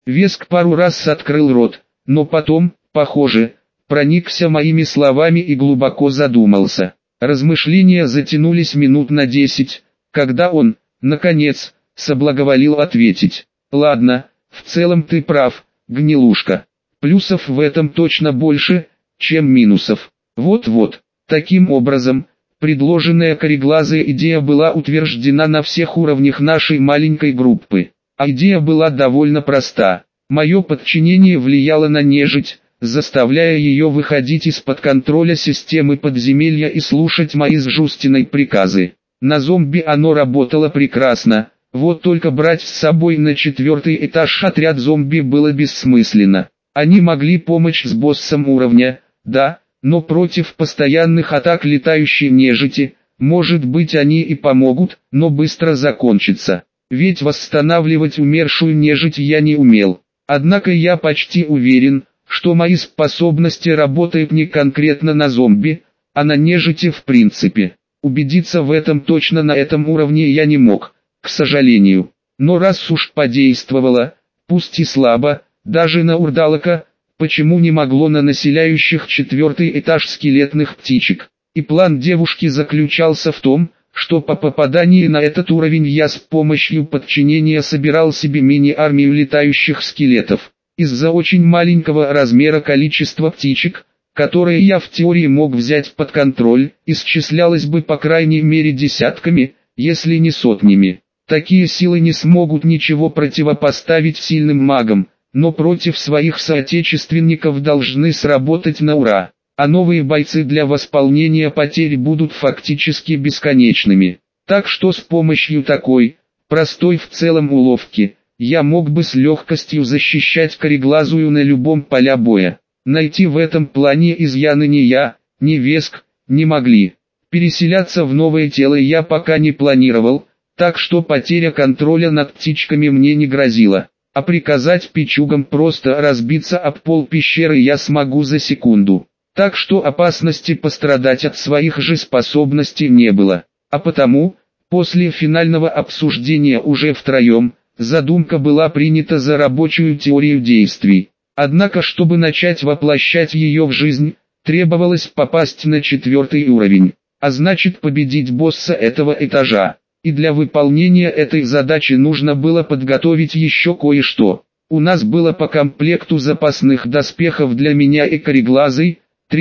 Веск пару раз открыл рот, но потом, похоже, проникся моими словами и глубоко задумался. Размышления затянулись минут на 10, когда он, наконец, соблаговолил ответить. «Ладно, в целом ты прав, гнилушка. Плюсов в этом точно больше, чем минусов. Вот-вот». Таким образом, предложенная кореглазая идея была утверждена на всех уровнях нашей маленькой группы. А идея была довольно проста. Мое подчинение влияло на нежить, заставляя ее выходить из-под контроля системы подземелья и слушать мои с Жустиной приказы. На зомби оно работало прекрасно, вот только брать с собой на 4-й этаж отряд зомби было бессмысленно. Они могли помочь с боссом уровня, да, но против постоянных атак летающей нежити, может быть они и помогут, но быстро закончится. Ведь восстанавливать умершую нежить я не умел. Однако я почти уверен, что мои способности работают не конкретно на зомби, а на нежити в принципе. Убедиться в этом точно на этом уровне я не мог, к сожалению. Но раз уж подействовало, пусть и слабо, даже на урдалака, почему не могло на населяющих 4-й этаж скелетных птичек. И план девушки заключался в том, что по попадании на этот уровень я с помощью подчинения собирал себе мини-армию летающих скелетов. Из-за очень маленького размера количества птичек, которые я в теории мог взять под контроль, исчислялось бы по крайней мере десятками, если не сотнями. Такие силы не смогут ничего противопоставить сильным магам, но против своих соотечественников должны сработать на ура. А новые бойцы для восполнения потерь будут фактически бесконечными. Так что с помощью такой, простой в целом уловки, я мог бы с легкостью защищать кореглазую на любом поле боя. Найти в этом плане изъяны ни я, ни Веск, не могли. Переселяться в новое тело я пока не планировал, так что потеря контроля над птичками мне не грозила. А приказать пичугам просто разбиться об пол пещеры я смогу за секунду. Так что опасности пострадать от своих же способностей не было. А потому, после финального обсуждения уже втроем, задумка была принята за рабочую теорию действий. Однако, чтобы начать воплощать ее в жизнь, требовалось попасть на 4-й уровень, а значит победить босса этого этажа. И для выполнения этой задачи нужно было подготовить еще кое-что. У нас было по комплекту запасных доспехов для меня и кореглазой,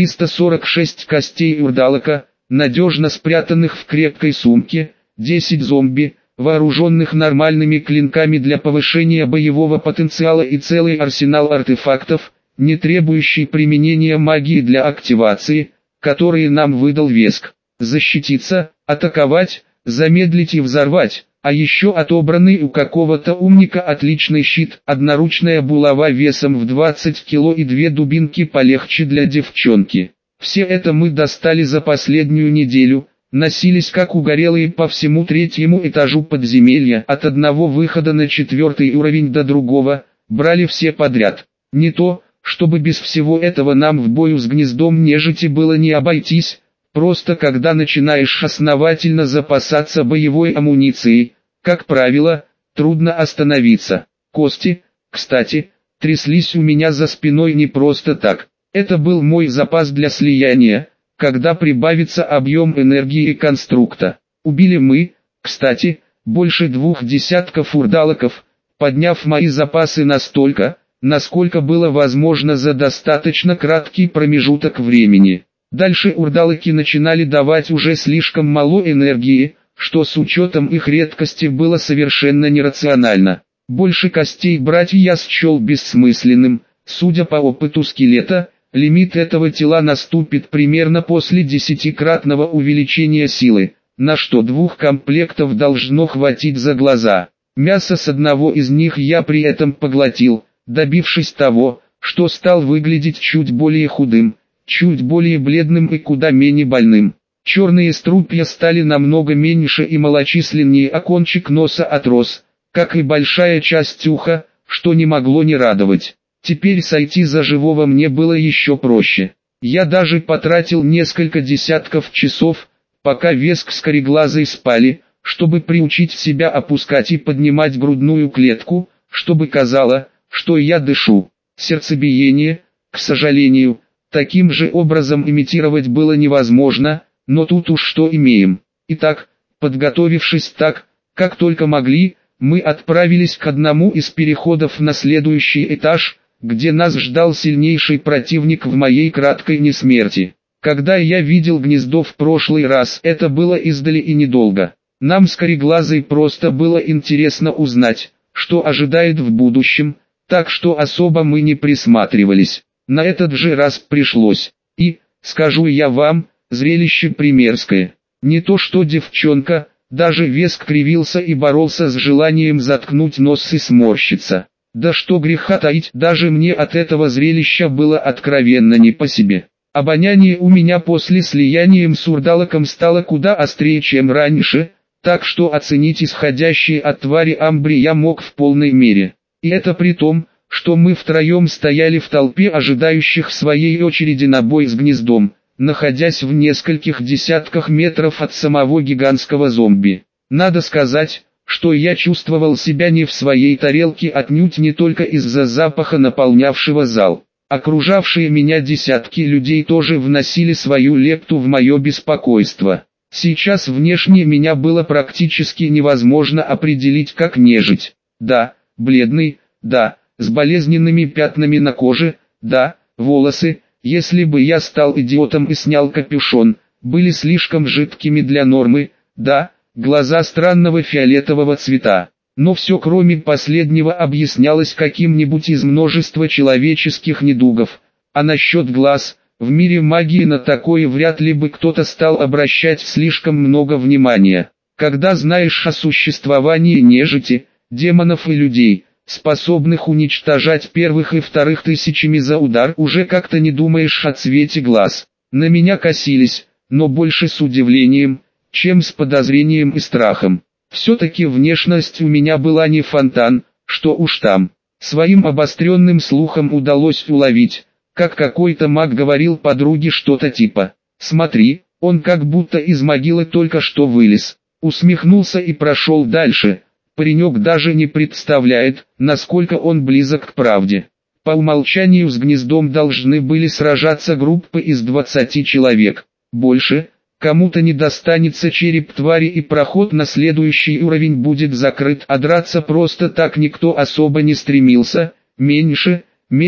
346 костей урдалака, надежно спрятанных в крепкой сумке, 10 зомби, вооруженных нормальными клинками для повышения боевого потенциала и целый арсенал артефактов, не требующий применения магии для активации, которые нам выдал Веск. Защититься, атаковать, замедлить и взорвать, а еще отобранный у какого-то умника отличный щит, одноручная булава весом в 20 кило и 2 дубинки полегче для девчонки. Все это мы достали за последнюю неделю, носились как угорелые по всему 3-му этажу подземелья, от одного выхода на 4-й уровень до другого, брали все подряд. Не то, чтобы без всего этого нам в бою с гнездом нежити было не обойтись. Просто когда начинаешь основательно запасаться боевой амуницией, как правило, трудно остановиться. Кости, кстати, тряслись у меня за спиной не просто так. Это был мой запас для слияния, когда прибавится объем энергии конструкта. Убили мы, кстати, больше 2 десятков урдалаков, подняв мои запасы настолько, насколько было возможно за достаточно краткий промежуток времени. Дальше урдалаки начинали давать уже слишком мало энергии, что с учетом их редкости было совершенно нерационально. Больше костей брать я счел бессмысленным, судя по опыту скелета, лимит этого тела наступит примерно после 10-кратного увеличения силы, на что 2 комплектов должно хватить за глаза. Мясо с одного из них я при этом поглотил, добившись того, что стал выглядеть чуть более худым, чуть более бледным и куда менее больным. Черные струпья стали намного меньше и малочисленнее, а кончик носа отрос, как и большая часть уха, что не могло не радовать. Теперь сойти за живого мне было еще проще. Я даже потратил несколько десятков часов, пока Веск с кореглазой спали, чтобы приучить себя опускать и поднимать грудную клетку, чтобы казалось, что я дышу. Сердцебиение, к сожалению, таким же образом имитировать было невозможно, но тут уж что имеем. Итак, подготовившись так, как только могли, мы отправились к одному из переходов на следующий этаж, где нас ждал сильнейший противник в моей краткой несмерти. Когда я видел гнездо в прошлый раз, это было издали и недолго. Нам с Кореглазой просто было интересно узнать, что ожидает в будущем, так что особо мы не присматривались. На этот же раз пришлось. И, скажу я вам, зрелище примерское. Не то что девчонка, даже Веск кривился и боролся с желанием заткнуть нос и сморщиться. Да что греха таить, даже мне от этого зрелища было откровенно не по себе. Обоняние у меня после слияния с урдалаком стало куда острее, чем раньше, так что оценить исходящие от твари амбри я мог в полной мере. И это при том, что мы втроем стояли в толпе ожидающих своей очереди на бой с гнездом, находясь в нескольких десятках метров от самого гигантского зомби. Надо сказать, что я чувствовал себя не в своей тарелке отнюдь не только из-за запаха, наполнявшего зал. Окружавшие меня десятки людей тоже вносили свою лепту в мое беспокойство. Сейчас внешне меня было практически невозможно определить как нежить. Да, бледный, да, с болезненными пятнами на коже, да, волосы, если бы я стал идиотом и снял капюшон, были слишком жидкими для нормы, да, глаза странного фиолетового цвета. Но все кроме последнего объяснялось каким-нибудь из множества человеческих недугов. А насчет глаз, в мире магии на такое вряд ли бы кто-то стал обращать слишком много внимания. Когда знаешь о существовании нежити, демонов и людей, способных уничтожать первых и вторых тысячами за удар, уже как-то не думаешь о цвете глаз. На меня косились, но больше с удивлением, чем с подозрением и страхом. Все-таки внешность у меня была не фонтан, что уж там. Своим обостренным слухом удалось уловить, как какой-то маг говорил подруге что-то типа: «Смотри, он как будто из могилы только что вылез». Усмехнулся и прошел дальше. Паренек даже не представляет, насколько он близок к правде. По умолчанию с гнездом должны были сражаться группы из 20 человек. Больше, кому-то не достанется череп твари и проход на следующий уровень будет закрыт, а драться просто так никто особо не стремился, меньше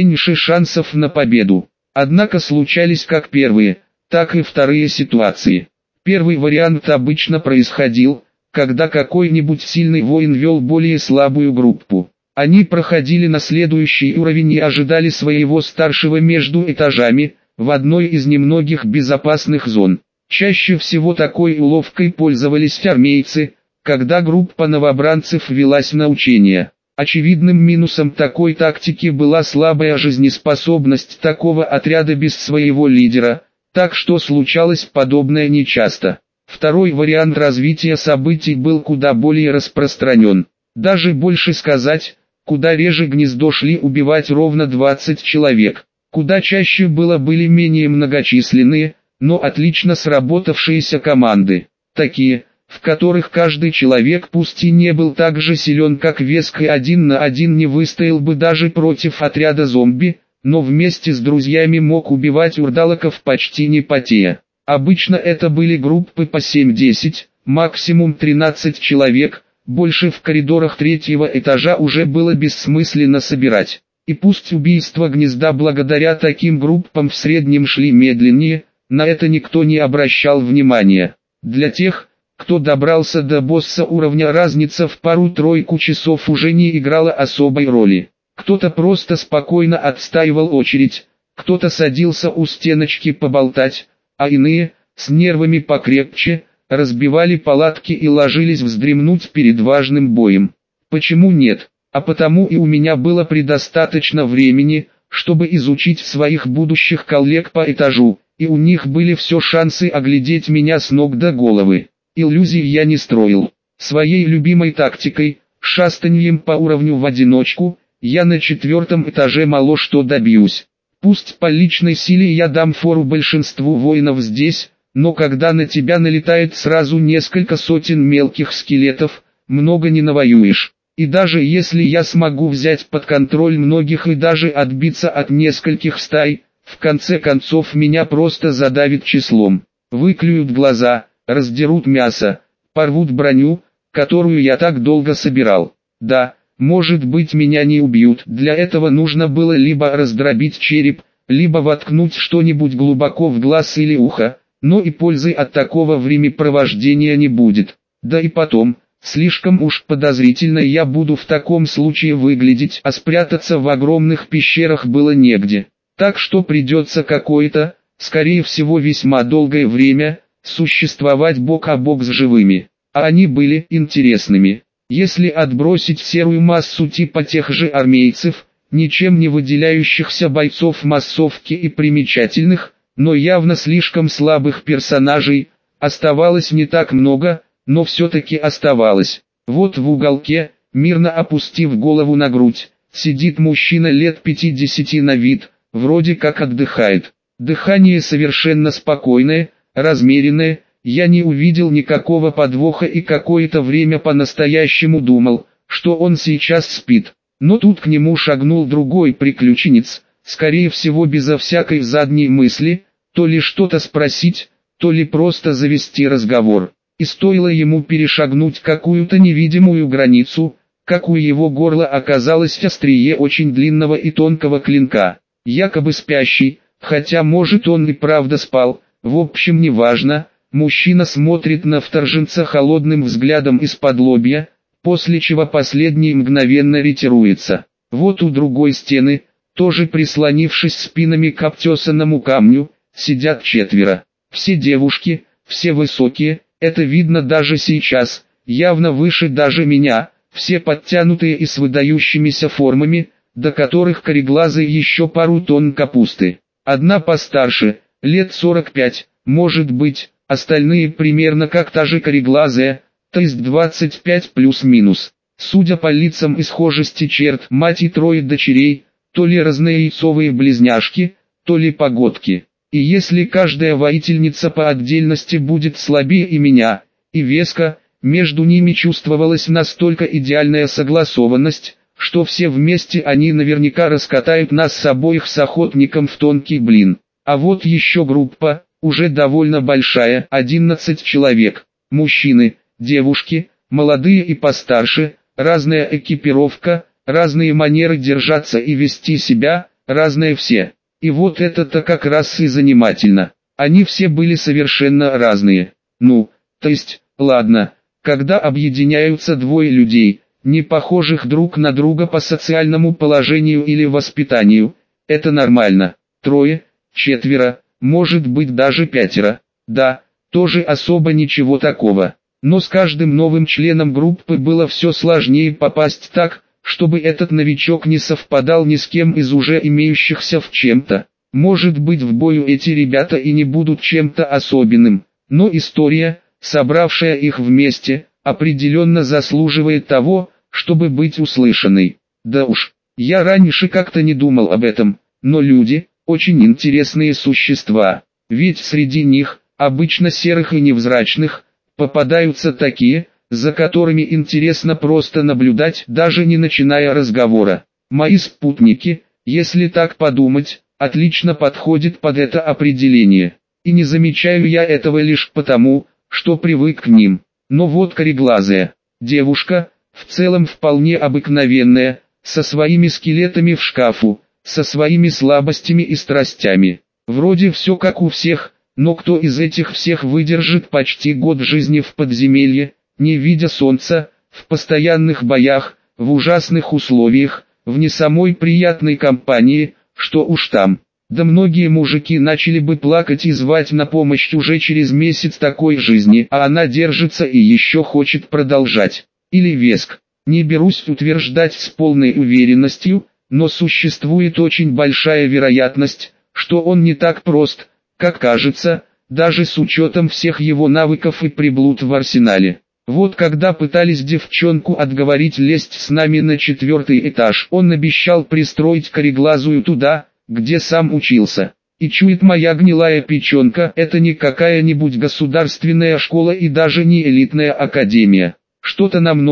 шансов на победу. Однако случались как первые, так и вторые ситуации. Первый вариант обычно происходил, когда какой-нибудь сильный воин вел более слабую группу. Они проходили на следующий уровень и ожидали своего старшего между этажами, в одной из немногих безопасных зон. Чаще всего такой уловкой пользовались армейцы, когда группа новобранцев велась на учения. Очевидным минусом такой тактики была слабая жизнеспособность такого отряда без своего лидера, так что случалось подобное нечасто. Второй вариант развития событий был куда более распространен. Даже больше сказать, куда реже гнездо шли убивать ровно 20 человек. Куда чаще были менее многочисленные, но отлично сработавшиеся команды. Такие, в которых каждый человек пусть и не был так же силен как Веск и один на один не выстоял бы даже против отряда зомби, но вместе с друзьями мог убивать урдалаков почти не потея. Обычно это были группы по 7-10, максимум 13 человек, больше в коридорах третьего этажа уже было бессмысленно собирать. И пусть убийства гнезда благодаря таким группам в среднем шли медленнее, на это никто не обращал внимания. Для тех, кто добрался до босса уровня, разница в пару-тройку часов уже не играла особой роли. Кто-то просто спокойно отстаивал очередь, кто-то садился у стеночки поболтать, а иные, с нервами покрепче, разбивали палатки и ложились вздремнуть перед важным боем. Почему нет? А потому и у меня было предостаточно времени, чтобы изучить своих будущих коллег по этажу, и у них были все шансы оглядеть меня с ног до головы. Иллюзий я не строил. Своей любимой тактикой, шастаньем по уровню в одиночку, я на 4-м этаже мало что добьюсь. Пусть по личной силе я дам фору большинству воинов здесь, но когда на тебя налетает сразу несколько сотен мелких скелетов, много не навоюешь. И даже если я смогу взять под контроль многих и даже отбиться от нескольких стай, в конце концов меня просто задавит числом. Выклюют глаза, раздерут мясо, порвут броню, которую я так долго собирал. Да, может быть меня не убьют, для этого нужно было либо раздробить череп, либо воткнуть что-нибудь глубоко в глаз или ухо, но и пользы от такого времяпровождения не будет. Да и потом, слишком уж подозрительно я буду в таком случае выглядеть, а спрятаться в огромных пещерах было негде. Так что придется какое-то, скорее всего весьма долгое время, существовать бок о бок с живыми. А они были интересными. Если отбросить серую массу типа тех же армейцев, ничем не выделяющихся бойцов массовки и примечательных, но явно слишком слабых персонажей, оставалось не так много, но все-таки оставалось. Вот в уголке, мирно опустив голову на грудь, сидит мужчина лет 50 на вид, вроде как отдыхает. Дыхание совершенно спокойное, размеренное, я не увидел никакого подвоха и какое-то время по-настоящему думал, что он сейчас спит. Но тут к нему шагнул другой приключенец, скорее всего безо всякой задней мысли, то ли что-то спросить, то ли просто завести разговор. И стоило ему перешагнуть какую-то невидимую границу, как у его горла оказалось острие очень длинного и тонкого клинка. Якобы спящий, хотя может он и правда спал, в общем неважно, мужчина смотрит на вторженца холодным взглядом из-под лобья, после чего последний мгновенно ретируется. Вот у другой стены, тоже прислонившись спинами к обтесанному камню, сидят четверо. Все девушки, все высокие, это видно даже сейчас, явно выше даже меня, все подтянутые и с выдающимися формами, до которых кореглазые еще пару тонн капусты. Одна постарше, лет 45, может быть, остальные примерно как та же кореглазая, то есть 25 плюс-минус. Судя по лицам и схожести черт, мать и трое дочерей, то ли разнояйцовые близняшки, то ли погодки. И если каждая воительница по отдельности будет слабее и меня, и веска, между ними чувствовалась настолько идеальная согласованность, что все вместе они наверняка раскатают нас с обоих с охотником в тонкий блин. А вот еще группа, уже довольно большая, 11 человек, мужчины, девушки, молодые и постарше, разная экипировка, разные манеры держаться и вести себя, разные все. И вот это-то как раз и занимательно. Они все были совершенно разные. Ну, то есть, ладно, когда объединяются двое людей, не похожих друг на друга по социальному положению или воспитанию, это нормально. Трое, четверо, может быть даже пятеро. Да, тоже особо ничего такого. Но с каждым новым членом группы было все сложнее попасть так, чтобы этот новичок не совпадал ни с кем из уже имеющихся в чем-то. Может быть в бою эти ребята и не будут чем-то особенным, но история, собравшая их вместе, определенно заслуживает того, чтобы быть услышанной. Да уж, я раньше как-то не думал об этом, но люди – очень интересные существа, ведь среди них, обычно серых и невзрачных, попадаются такие, за которыми интересно просто наблюдать, даже не начиная разговора. Мои спутники, если так подумать, отлично подходят под это определение. И не замечаю я этого лишь потому, что привык к ним. Но вот кореглазая девушка, в целом вполне обыкновенная, со своими скелетами в шкафу, со своими слабостями и страстями. Вроде все как у всех, но кто из этих всех выдержит почти год жизни в подземелье, не видя солнца, в постоянных боях, в ужасных условиях, в не самой приятной компании, что уж там. Да многие мужики начали бы плакать и звать на помощь уже через месяц такой жизни, а она держится и еще хочет продолжать. Или Веск. Не берусь утверждать с полной уверенностью, но существует очень большая вероятность, что он не так прост, как кажется, даже с учетом всех его навыков и приблуд в арсенале. Вот когда пытались девчонку отговорить лезть с нами на 4-й этаж, он обещал пристроить кореглазую туда, где сам учился. И чует моя гнилая печенка, это не какая-нибудь государственная школа и даже не элитная академия. Что-то намного,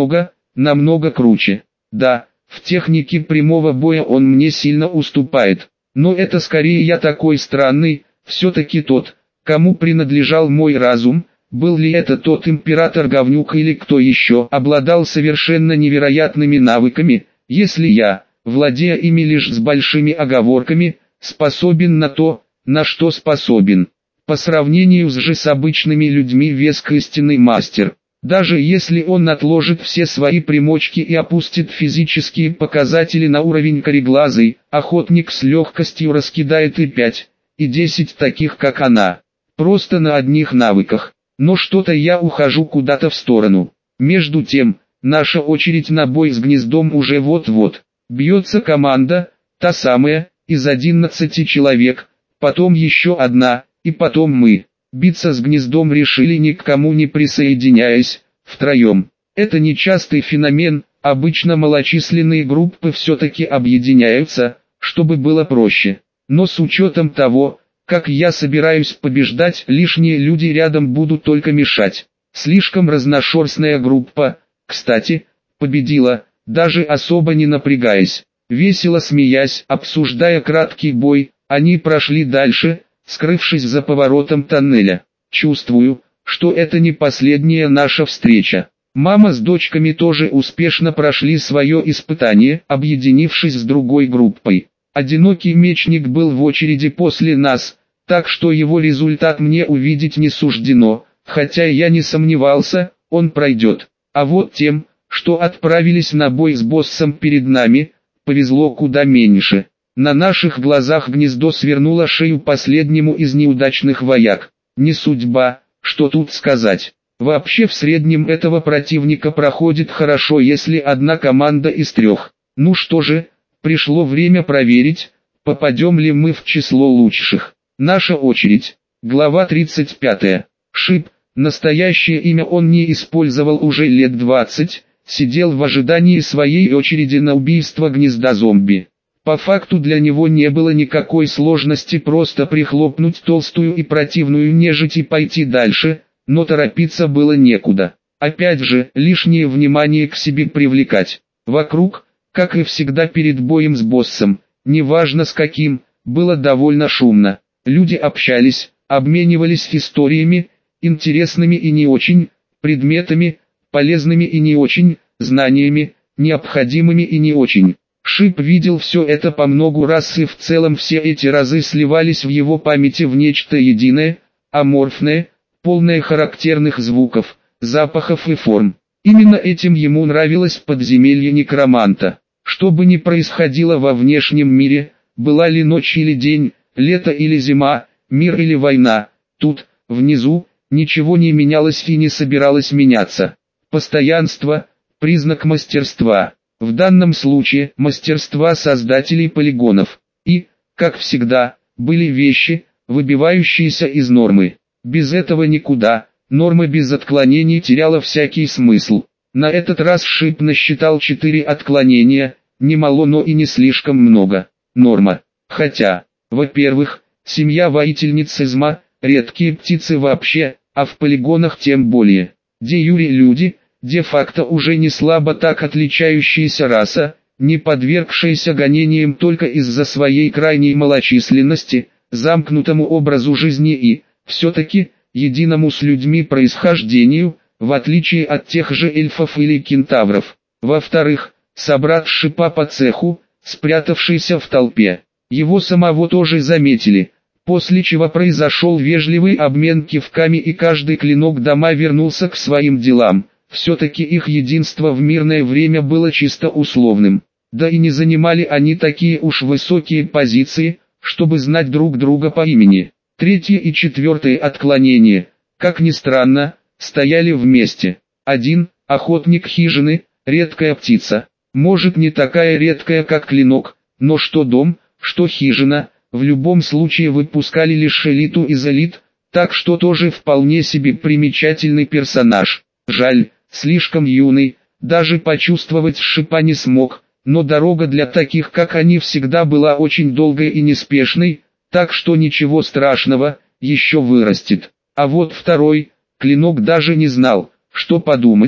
намного круче. Да, в технике прямого боя он мне сильно уступает. Но это скорее я такой странный, все-таки тот, кому принадлежал мой разум. Был ли это тот император-говнюк или кто еще обладал совершенно невероятными навыками, если я, владея ими лишь с большими оговорками, способен на то, на что способен. По сравнению с обычными людьми Веск истинный мастер. Даже если он отложит все свои примочки и опустит физические показатели на уровень кореглазый, охотник с легкостью раскидает и 5, и 10 таких как она. Просто на одних навыках. Но что-то я ухожу куда-то в сторону. Между тем, наша очередь на бой с гнездом уже вот-вот. Бьется команда, та самая, из 11 человек, потом еще одна, и потом мы. Биться с гнездом решили ни к кому не присоединяясь, втроем. Это нечастый феномен, обычно малочисленные группы все-таки объединяются, чтобы было проще. Но с учетом того, как я собираюсь побеждать, лишние люди рядом будут только мешать. Слишком разношерстная группа, кстати, победила, даже особо не напрягаясь. Весело смеясь, обсуждая краткий бой, они прошли дальше, скрывшись за поворотом тоннеля. Чувствую, что это не последняя наша встреча. Мама с дочками тоже успешно прошли свое испытание, объединившись с другой группой. Одинокий мечник был в очереди после нас, так что его результат мне увидеть не суждено, хотя я не сомневался, он пройдет. А вот тем, что отправились на бой с боссом перед нами, повезло куда меньше. На наших глазах гнездо свернуло шею последнему из неудачных вояк. Не судьба, что тут сказать. Вообще в среднем этого противника проходит хорошо, если одна команда из 3. Ну что же, пришло время проверить, попадем ли мы в число лучших. Наша очередь. Глава 35. Шип, настоящее имя он не использовал уже лет 20, сидел в ожидании своей очереди на убийство гнезда зомби. По факту для него не было никакой сложности просто прихлопнуть толстую и противную нежить и пойти дальше, но торопиться было некуда. Опять же, лишнее внимание к себе привлекать. Вокруг, как и всегда перед боем с боссом, неважно с каким, было довольно шумно. Люди общались, обменивались историями, интересными и не очень, предметами, полезными и не очень, знаниями, необходимыми и не очень. Шип видел все это по многу раз, и в целом все эти разы сливались в его памяти в нечто единое, аморфное, полное характерных звуков, запахов и форм. Именно этим ему нравилось подземелье некроманта. Что бы ни происходило во внешнем мире, была ли ночь или день, лето или зима, мир или война, тут, внизу, ничего не менялось и не собиралось меняться. Постоянство – признак мастерства. В данном случае мастерства создателей полигонов. И, как всегда, были вещи, выбивающиеся из нормы. Без этого никуда, норма без отклонений теряла всякий смысл. На этот раз Шип насчитал 4 отклонения, немало, но и не слишком много. Норма. Хотя, во-первых, семья воительниц Изма, редкие птицы вообще, а в полигонах тем более. Де-юре люди, де-факто уже не слабо так отличающаяся раса, не подвергшаяся гонениям только из-за своей крайней малочисленности, замкнутому образу жизни и, все-таки, единому с людьми происхождению, в отличие от тех же эльфов или кентавров. Во-вторых, собрат Шипа по цеху, спрятавшийся в толпе. Его самого тоже заметили, после чего произошел вежливый обмен кивками и каждый клинок дома вернулся к своим делам. Все-таки их единство в мирное время было чисто условным. Да и не занимали они такие уж высокие позиции, чтобы знать друг друга по имени. Третье и четвертое отклонения, как ни странно, стояли вместе. Один – охотник хижины, редкая птица. Может, не такая редкая, как клинок, но что дом, что хижина, в любом случае выпускали лишь элиту из элит, так что тоже вполне себе примечательный персонаж. Жаль, слишком юный, даже почувствовать Шипа не смог, но дорога для таких как они всегда была очень долгой и неспешной, так что ничего страшного, еще вырастет. А вот второй, клинок даже не знал, что подумать.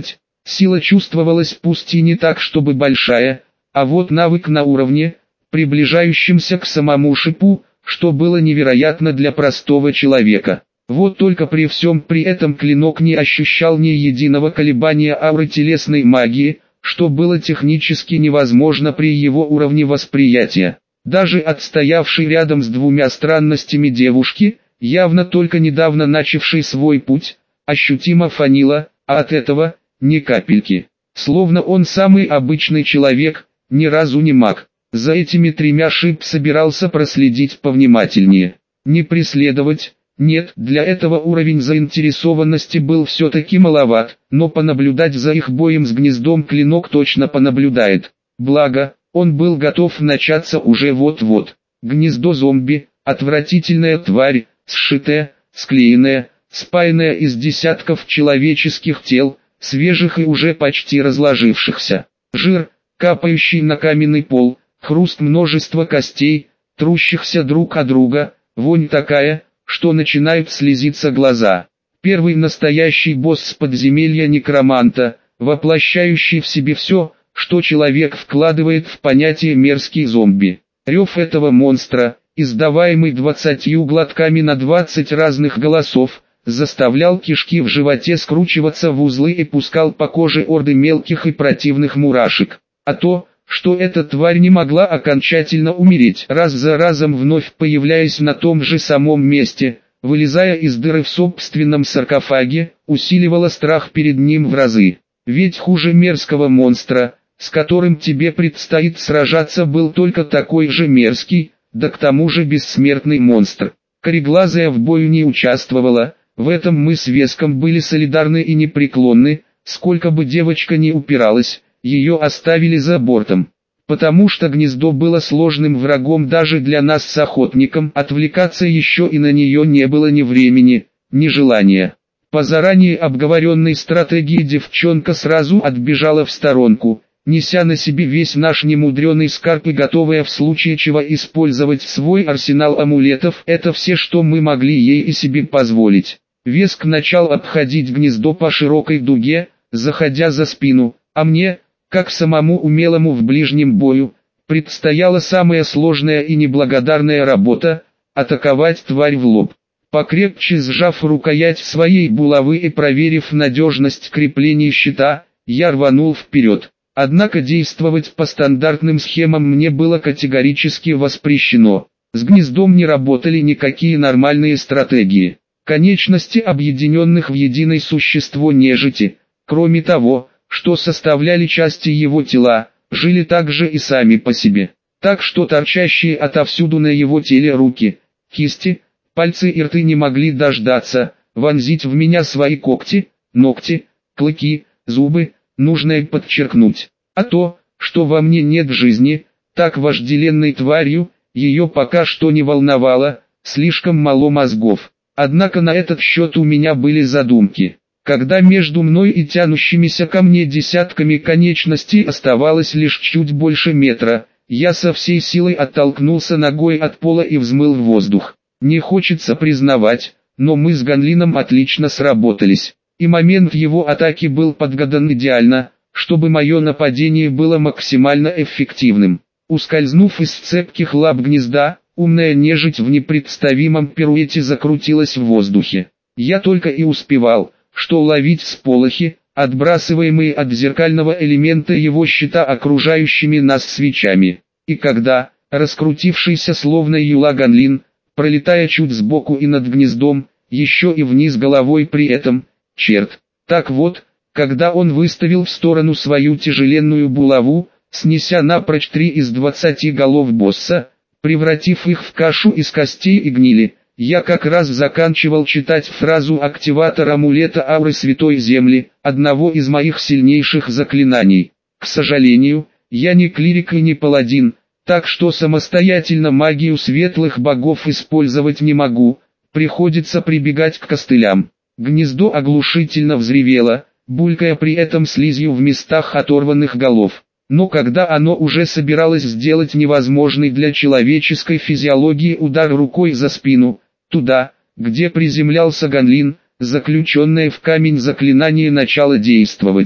Сила чувствовалась пусть и не так чтобы большая, а вот навык на уровне, приближающемся к самому шипу, что было невероятно для простого человека. Вот только при всем при этом клинок не ощущал ни единого колебания ауры телесной магии, что было технически невозможно при его уровне восприятия. Даже отстоявшей рядом с двумя странностями девушки, явно только недавно начавшей свой путь, ощутимо фанило, а от этого – ни капельки. Словно он самый обычный человек, ни разу не маг. За этими тремя шип собирался проследить повнимательнее. Не преследовать, нет, для этого уровень заинтересованности был все-таки маловат, но понаблюдать за их боем с гнездом клинок точно понаблюдает. Благо, он был готов начаться уже вот-вот. Гнездо зомби, отвратительная тварь, сшитая, склеенная, спаянная из десятков человеческих тел, свежих и уже почти разложившихся. Жир, капающий на каменный пол, хруст множества костей, трущихся друг от друга, вонь такая, что начинают слезиться глаза. Первый настоящий босс подземелья некроманта, воплощающий в себе все, что человек вкладывает в понятие мерзкий зомби. Рев этого монстра, издаваемый 20 глотками на 20 разных голосов, заставлял кишки в животе скручиваться в узлы и пускал по коже орды мелких и противных мурашек. А то, что эта тварь не могла окончательно умереть, раз за разом вновь появляясь на том же самом месте, вылезая из дыры в собственном саркофаге, усиливало страх перед ним в разы. Ведь хуже мерзкого монстра, с которым тебе предстоит сражаться, был только такой же мерзкий, да к тому же бессмертный монстр. Кореглазая в бою не участвовала, в этом мы с Веском были солидарны и непреклонны, сколько бы девочка ни упиралась, ее оставили за бортом. Потому что гнездо было сложным врагом даже для нас с охотником, отвлекаться еще и на нее не было ни времени, ни желания. По заранее обговоренной стратегии девчонка сразу отбежала в сторонку, неся на себе весь наш немудреный скарб и готовая в случае чего использовать свой арсенал амулетов. Это все, что мы могли ей и себе позволить. Веск начал обходить гнездо по широкой дуге, заходя за спину, а мне, как самому умелому в ближнем бою, предстояла самая сложная и неблагодарная работа – атаковать тварь в лоб. Покрепче сжав рукоять своей булавы и проверив надежность креплений щита, я рванул вперед. Однако действовать по стандартным схемам мне было категорически воспрещено. С гнездом не работали никакие нормальные стратегии. Конечности объединенных в единое существо нежити, кроме того, что составляли части его тела, жили также и сами по себе. Так что торчащие отовсюду на его теле руки, кисти, пальцы и рты не могли дождаться, вонзить в меня свои когти, ногти, клыки, зубы, нужно подчеркнуть. А то, что во мне нет жизни, так вожделенной тварью, ее пока что не волновало, слишком мало мозгов. Однако на этот счет у меня были задумки. Когда между мной и тянущимися ко мне десятками конечностей оставалось лишь чуть больше метра, я со всей силой оттолкнулся ногой от пола и взмыл в воздух. Не хочется признавать, но мы с Ганлином отлично сработались. И момент его атаки был подгадан идеально, чтобы мое нападение было максимально эффективным. Ускользнув из цепких лап гнезда, умная нежить в непредставимом пируэте закрутилась в воздухе. Я только и успевал, что ловить всполохи, отбрасываемые от зеркального элемента его щита окружающими нас свечами. И когда, раскрутившийся словно юла Ганлин, пролетая чуть сбоку и над гнездом, еще и вниз головой при этом, черт. Так вот, когда он выставил в сторону свою тяжеленную булаву, снеся напрочь 3 из 20 голов босса, превратив их в кашу из костей и гнили, я как раз заканчивал читать фразу активатор амулета ауры Святой Земли, одного из моих сильнейших заклинаний. К сожалению, я не клирик и не паладин, так что самостоятельно магию светлых богов использовать не могу, приходится прибегать к костылям. Гнездо оглушительно взревело, булькая при этом слизью в местах оторванных голов. Но когда оно уже собиралось сделать невозможный для человеческой физиологии удар рукой за спину, туда, где приземлялся Ганлин, заключенное в камень заклинание начало действовать.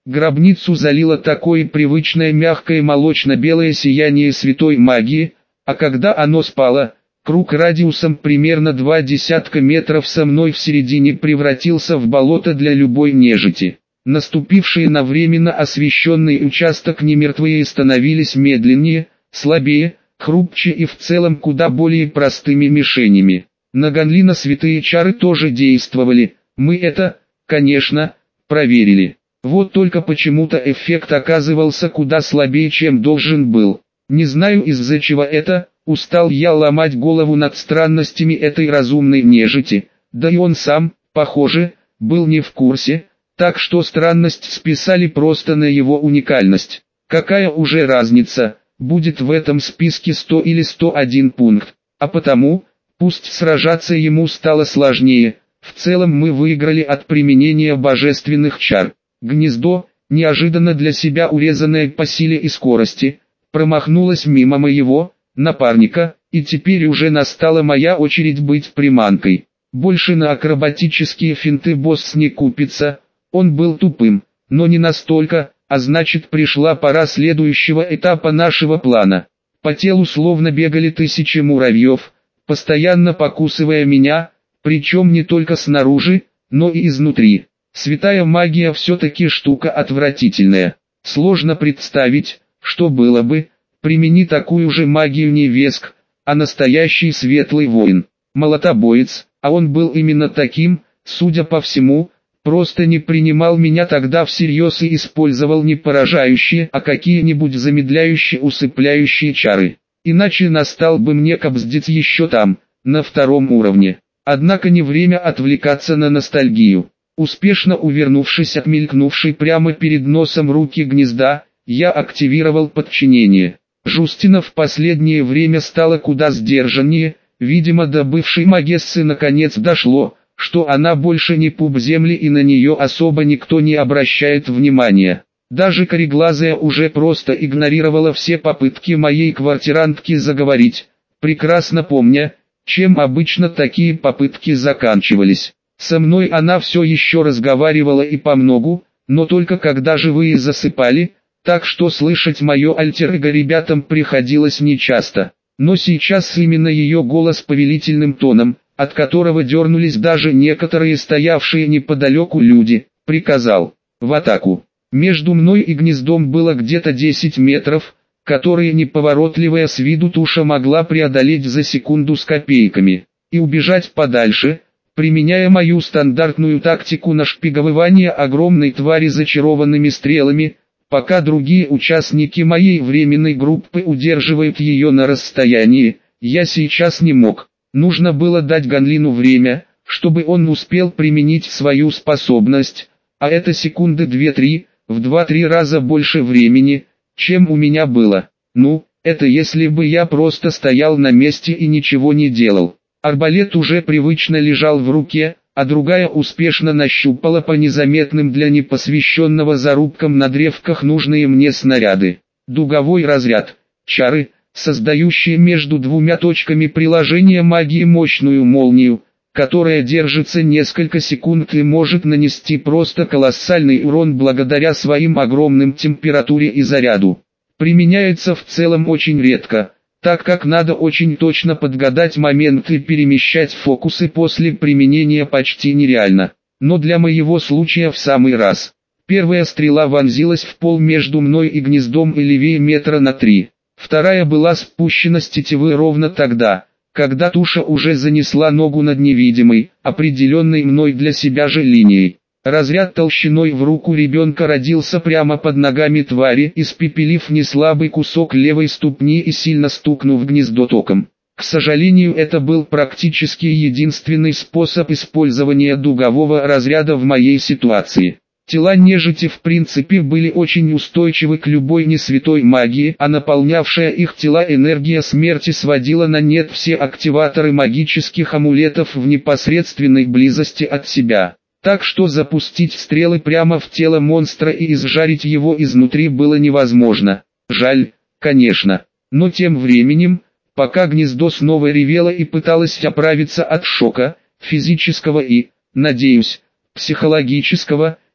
Гробницу залило такое привычное мягкое молочно-белое сияние святой магии, а когда оно спало, круг радиусом примерно 20 метров со мной в середине превратился в болото для любой нежити. Наступившие на временно освещенный участок немертвые становились медленнее, слабее, хрупче и в целом куда более простыми мишенями. На Ганлина святые чары тоже действовали, мы это, конечно, проверили. Вот только почему-то эффект оказывался куда слабее, чем должен был. Не знаю из-за чего это, устал я ломать голову над странностями этой разумной нежити, да и он сам, похоже, был не в курсе, так что странность списали просто на его уникальность. Какая уже разница, будет в этом списке 100 или 101 пункт, а потому, пусть сражаться ему стало сложнее, в целом мы выиграли от применения божественных чар. Гнездо, неожиданно для себя урезанное по силе и скорости, промахнулось мимо моего напарника, и теперь уже настала моя очередь быть приманкой. Больше на акробатические финты босс не купится, он был тупым, но не настолько, а значит пришла пора следующего этапа нашего плана. По телу словно бегали тысячи муравьев, постоянно покусывая меня, причем не только снаружи, но и изнутри. Святая магия все-таки штука отвратительная. Сложно представить, что было бы, примени такую же магию не Веск, а настоящий светлый воин, молотобоец, а он был именно таким, судя по всему, просто не принимал меня тогда всерьез и использовал не поражающие, а какие-нибудь замедляющие усыпляющие чары. Иначе настал бы мне кобздец еще там, на втором уровне. Однако не время отвлекаться на ностальгию. Успешно увернувшись от мелькнувшей прямо перед носом руки гнезда, я активировал подчинение. Жустина в последнее время стала куда сдержаннее, видимо до бывшей магессы наконец дошло, что она больше не пуп земли и на нее особо никто не обращает внимания. Даже кореглазая уже просто игнорировала все попытки моей квартирантки заговорить, прекрасно помня, чем обычно такие попытки заканчивались. Со мной она все еще разговаривала и помногу, но только когда живые засыпали, так что слышать мое альтер-эго ребятам приходилось нечасто. Но сейчас именно ее голос повелительным тоном, от которого дернулись даже некоторые стоявшие неподалеку люди, приказал: «В атаку». Между мной и гнездом было где-то 10 метров, которые неповоротливая с виду туша могла преодолеть за секунду с копейками, и убежать подальше, применяя мою стандартную тактику нашпиговывания огромной твари зачарованными стрелами, пока другие участники моей временной группы удерживают ее на расстоянии, я сейчас не мог. Нужно было дать Ганлину время, чтобы он успел применить свою способность, а это секунды 2-3, в 2-3 раза больше времени, чем у меня было. Ну, это если бы я просто стоял на месте и ничего не делал. Арбалет уже привычно лежал в руке, а другая успешно нащупала по незаметным для непосвященного зарубкам на древках нужные мне снаряды. Дуговой разряд, чары, создающие между двумя точками приложения магии мощную молнию, которая держится несколько секунд и может нанести просто колоссальный урон благодаря своим огромным температуре и заряду. Применяется в целом очень редко, так как надо очень точно подгадать момент и перемещать фокусы после применения почти нереально. Но для моего случая в самый раз. Первая стрела вонзилась в пол между мной и гнездом и левее метра на 3. Вторая была спущена с тетивы ровно тогда, когда туша уже занесла ногу над невидимой, определенной мной для себя же линией. Разряд толщиной в руку ребенка родился прямо под ногами твари, испепелив неслабый кусок левой ступни и сильно стукнув гнездо током. К сожалению, это был практически единственный способ использования дугового разряда в моей ситуации. Тела нежити в принципе были очень устойчивы к любой несвятой магии, а наполнявшая их тела энергия смерти сводила на нет все активаторы магических амулетов в непосредственной близости от себя. Так что запустить стрелы прямо в тело монстра и изжарить его изнутри было невозможно. Жаль, конечно. Но тем временем, пока гнездо снова ревело и пыталось оправиться от шока, физического и, надеюсь, психологического,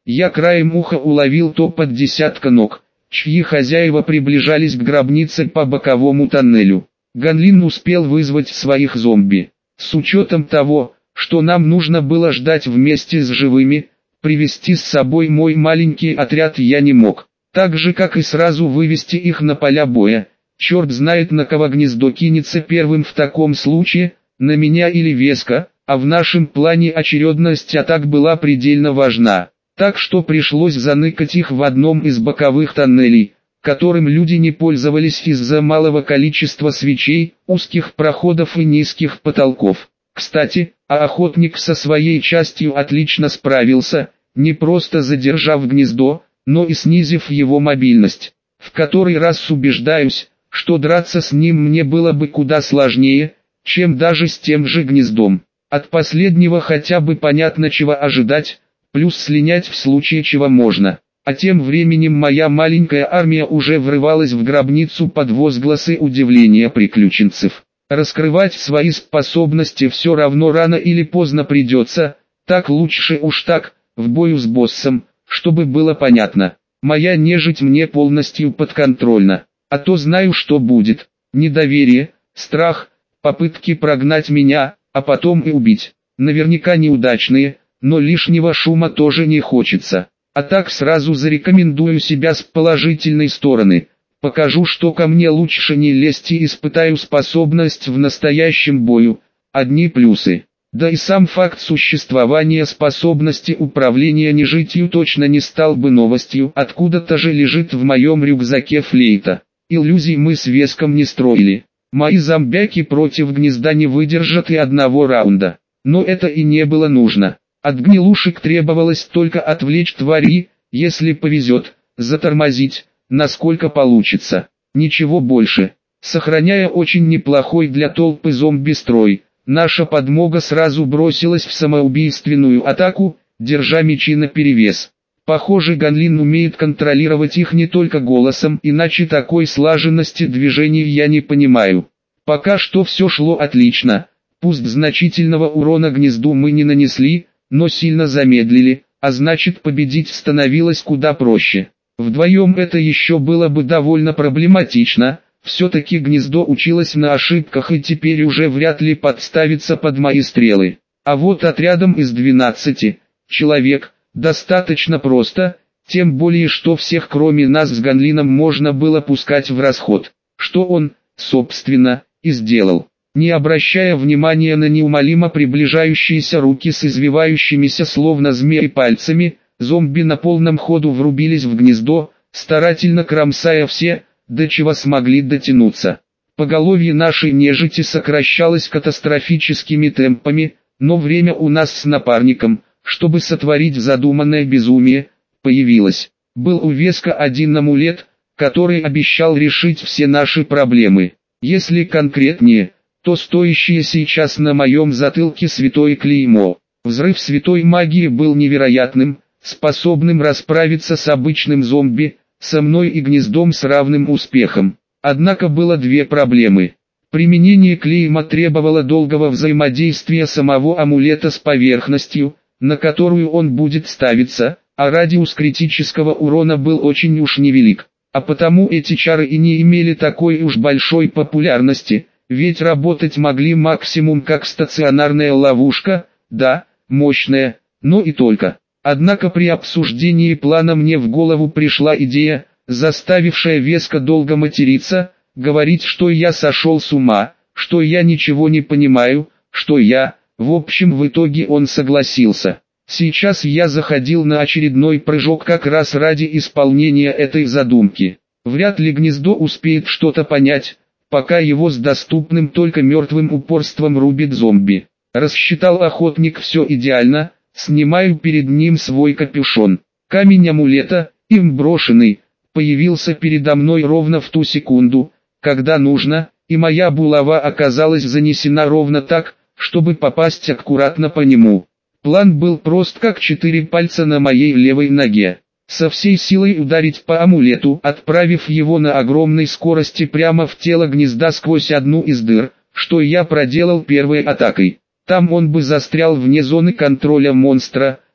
я краем уха уловил топот десятка ног, чьи хозяева приближались к гробнице по боковому тоннелю. Ганлин успел вызвать своих зомби. С учетом того, что нам нужно было ждать вместе с живыми, привести с собой мой маленький отряд я не мог. Так же как и сразу вывести их на поля боя. Черт знает, на кого гнездо кинется первым в таком случае, на меня или Веска, а в нашем плане очередность атак была предельно важна. Так что пришлось заныкать их в одном из боковых тоннелей, которым люди не пользовались из-за малого количества свечей, узких проходов и низких потолков. Кстати, охотник со своей частью отлично справился, не просто задержав гнездо, но и снизив его мобильность. В который раз убеждаюсь, что драться с ним мне было бы куда сложнее, чем даже с тем же гнездом. От последнего хотя бы понятно, чего ожидать, плюс слинять в случае чего можно. А тем временем моя маленькая армия уже врывалась в гробницу под возгласы удивления приключенцев. Раскрывать свои способности все равно рано или поздно придется, так лучше уж так, в бою с боссом, чтобы было понятно. Моя нежить мне полностью подконтрольна, а то знаю, что будет. Недоверие, страх, попытки прогнать меня, а потом и убить. Наверняка неудачные, но лишнего шума тоже не хочется. А так сразу зарекомендую себя с положительной стороны. Покажу, что ко мне лучше не лезть, и испытаю способность в настоящем бою. Одни плюсы. Да и сам факт существования способности управления нежитью точно не стал бы новостью. Откуда-то же лежит в моем рюкзаке флейта. Иллюзий мы с Веском не строили. Мои зомбяки против гнезда не выдержат и одного раунда. Но это и не было нужно. От гнилушек требовалось только отвлечь твари, если повезет, затормозить, насколько получится. Ничего больше. Сохраняя очень неплохой для толпы зомби строй, наша подмога сразу бросилась в самоубийственную атаку, держа мечи наперевес. Похоже, Ганлин умеет контролировать их не только голосом, иначе такой слаженности движений я не понимаю. Пока что все шло отлично, пусть значительного урона гнезду мы не нанесли, но сильно замедлили, а значит победить становилось куда проще. Вдвоем это еще было бы довольно проблематично, все-таки гнездо училось на ошибках и теперь уже вряд ли подставится под мои стрелы. А вот отрядом из 12 человек достаточно просто, тем более что всех кроме нас с Ганлином можно было пускать в расход, что он, собственно, и сделал. Не обращая внимания на неумолимо приближающиеся руки с извивающимися словно змеи пальцами, зомби на полном ходу врубились в гнездо, старательно кромсая все, до чего смогли дотянуться. Поголовье нашей нежити сокращалось катастрофическими темпами, но время у нас с напарником, чтобы сотворить задуманное безумие, появилось. Был у Веска один амулет, который обещал решить все наши проблемы. Если конкретнее, то стоящее сейчас на моем затылке святое клеймо. Взрыв святой магии был невероятным, способным расправиться с обычным зомби, со мной и гнездом с равным успехом. Однако было две проблемы. Применение клейма требовало долгого взаимодействия самого амулета с поверхностью, на которую он будет ставиться, а радиус критического урона был очень уж невелик. А потому эти чары и не имели такой уж большой популярности, ведь работать могли максимум как стационарная ловушка, да, мощная, но и только. Однако при обсуждении плана мне в голову пришла идея, заставившая Веска долго материться, говорить, что я сошел с ума, что я ничего не понимаю, что я... В общем, в итоге он согласился. Сейчас я заходил на очередной прыжок как раз ради исполнения этой задумки. Вряд ли гнездо успеет что-то понять, пока его с доступным только мертвым упорством рубит зомби. Рассчитал охотник все идеально, снимаю перед ним свой капюшон. Камень амулета, им брошенный, появился передо мной ровно в ту секунду, когда нужно, и моя булава оказалась занесена ровно так, чтобы попасть аккуратно по нему. План был прост как 4 пальца на моей левой ноге. Со всей силой ударить по амулету, отправив его на огромной скорости прямо в тело гнезда сквозь одну из дыр, что я проделал первой атакой. Там он бы застрял вне зоны контроля монстра,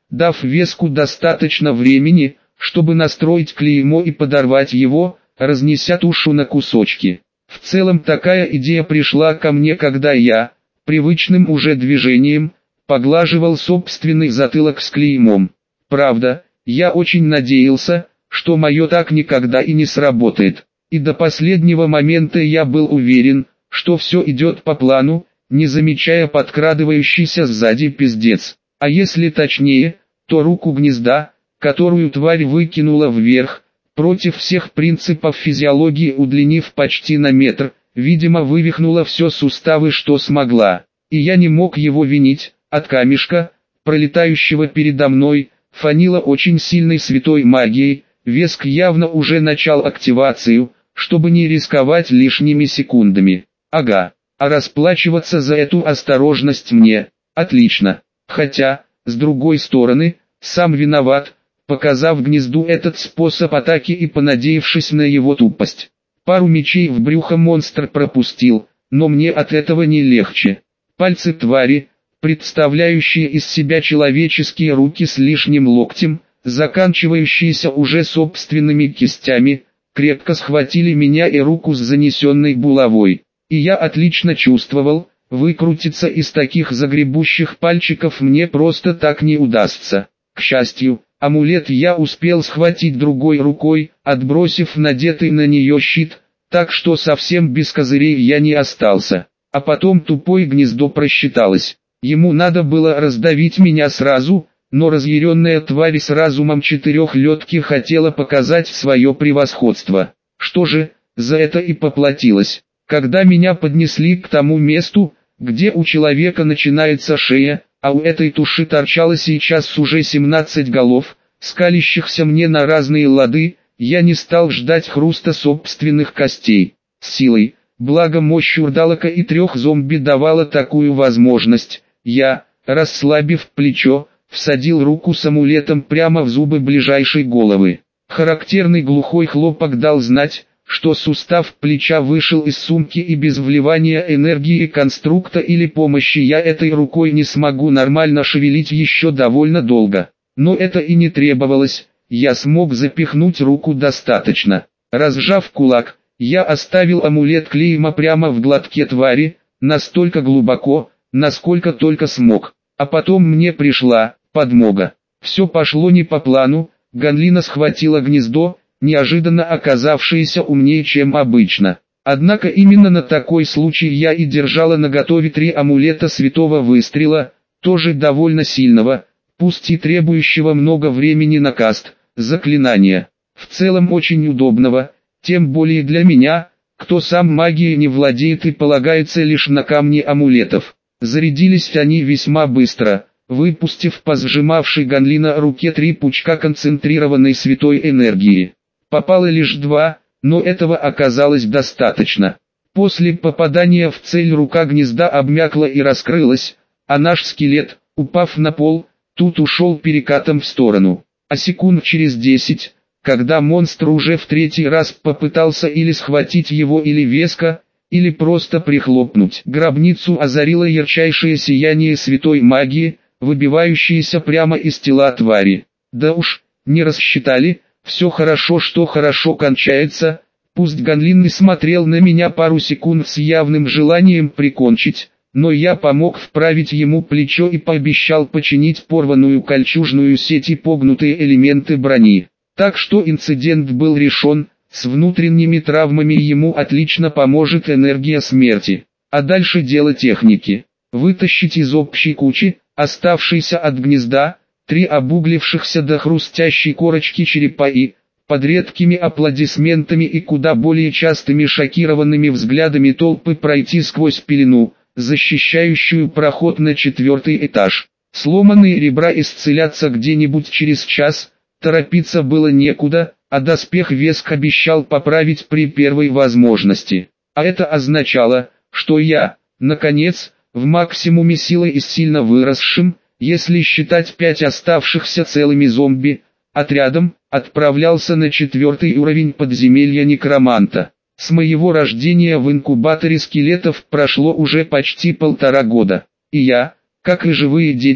дав Веску достаточно времени, чтобы настроить клеймо и подорвать его, разнеся тушу на кусочки. В целом такая идея пришла ко мне, когда я, привычным уже движением, поглаживал собственный затылок с клеймом. Правда, я очень надеялся, что мое так никогда и не сработает. И до последнего момента я был уверен, что все идет по плану, не замечая подкрадывающийся сзади пиздец. А если точнее, то руку гнезда, которую тварь выкинула вверх, против всех принципов физиологии удлинив почти на метр, видимо вывихнула все суставы, что смогла. И я не мог его винить, от камешка, пролетающего передо мной, фанило очень сильной святой магией. Веск явно уже начал активацию, чтобы не рисковать лишними секундами. Ага, а расплачиваться за эту осторожность мне, отлично. Хотя, с другой стороны, сам виноват, показав гнезду этот способ атаки и понадеявшись на его тупость. Пару мечей в брюхо монстр пропустил, но мне от этого не легче. Пальцы твари, представляющие из себя человеческие руки с лишним локтем, заканчивающиеся уже собственными кистями, крепко схватили меня и руку с занесенной булавой. И я отлично чувствовал, выкрутиться из таких загребущих пальчиков мне просто так не удастся. К счастью, амулет я успел схватить другой рукой, отбросив надетый на нее щит, так что совсем без козырей я не остался. А потом тупое гнездо просчиталось. Ему надо было раздавить меня сразу, но разъяренная тварь с разумом четырехлетки хотела показать свое превосходство. Что же, за это и поплатилась. Когда меня поднесли к тому месту, где у человека начинается шея, а у этой туши торчало сейчас уже 17 голов, скалящихся мне на разные лады, я не стал ждать хруста собственных костей. С силой, благо мощь урдалака и 3 зомби давала такую возможность, я, расслабив плечо, всадил руку с амулетом прямо в зубы ближайшей головы. Характерный глухой хлопок дал знать, что сустав плеча вышел из сумки, и без вливания энергии конструкта или помощи я этой рукой не смогу нормально шевелить еще довольно долго. Но это и не требовалось, я смог запихнуть руку достаточно. Разжав кулак, я оставил амулет клейма прямо в глотке твари, настолько глубоко, насколько только смог. А потом мне пришла подмога. Все пошло не по плану, Ганлина схватила гнездо, неожиданно оказавшееся умнее, чем обычно. Однако именно на такой случай я и держала наготове 3 амулета святого выстрела, тоже довольно сильного, пусть и требующего много времени на каст, заклинания. В целом очень удобного, тем более для меня, кто сам магией не владеет и полагается лишь на камни амулетов. Зарядились они весьма быстро, выпустив по сжимавшей Ганлина руке 3 пучка концентрированной святой энергии. Попало лишь 2, но этого оказалось достаточно. После попадания в цель рука гнезда обмякла и раскрылась, а наш скелет, упав на пол, тут ушел перекатом в сторону. А секунд через 10, когда монстр уже в 3-й раз попытался или схватить его или Веска, или просто прихлопнуть, гробницу озарило ярчайшее сияние святой магии, выбивающееся прямо из тела твари. Да уж, не рассчитали. Все хорошо, что хорошо кончается. Пусть Ганлин не смотрел на меня пару секунд с явным желанием прикончить, но я помог вправить ему плечо и пообещал починить порванную кольчужную сеть и погнутые элементы брони. Так что инцидент был решен, с внутренними травмами ему отлично поможет энергия смерти. А дальше дело техники. Вытащить из общей кучи, оставшейся от гнезда, 3 обуглившихся до хрустящей корочки черепа и, под редкими аплодисментами и куда более частыми шокированными взглядами толпы пройти сквозь пелену, защищающую проход на 4-й этаж. Сломанные ребра исцелятся где-нибудь через час, торопиться было некуда, а доспех Веск обещал поправить при первой возможности. А это означало, что я, наконец, в максимуме силы и сильно выросшим, если считать 5 оставшихся целыми зомби, отрядом, отправлялся на 4-й уровень подземелья некроманта. С моего рождения в инкубаторе скелетов прошло уже почти 1,5 года. И я, как и живые дети,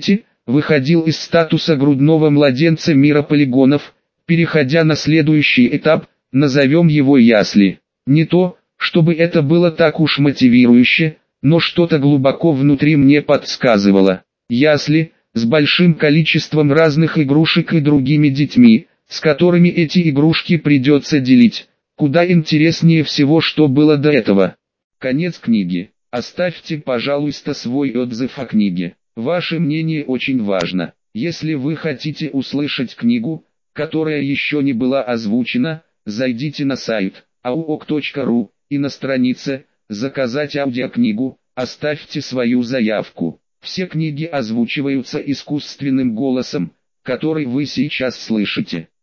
выходил из статуса грудного младенца мира полигонов, переходя на следующий этап, назовем его ясли. Не то, чтобы это было так уж мотивирующе, но что-то глубоко внутри мне подсказывало. Ясли, с большим количеством разных игрушек и другими детьми, с которыми эти игрушки придется делить. Куда интереснее всего, что было до этого. Конец книги. Оставьте, пожалуйста, свой отзыв о книге. Ваше мнение очень важно. Если вы хотите услышать книгу, которая еще не была озвучена, зайдите на сайт auok.ru и на странице «Заказать аудиокнигу» оставьте свою заявку. Все книги озвучиваются искусственным голосом, который вы сейчас слышите.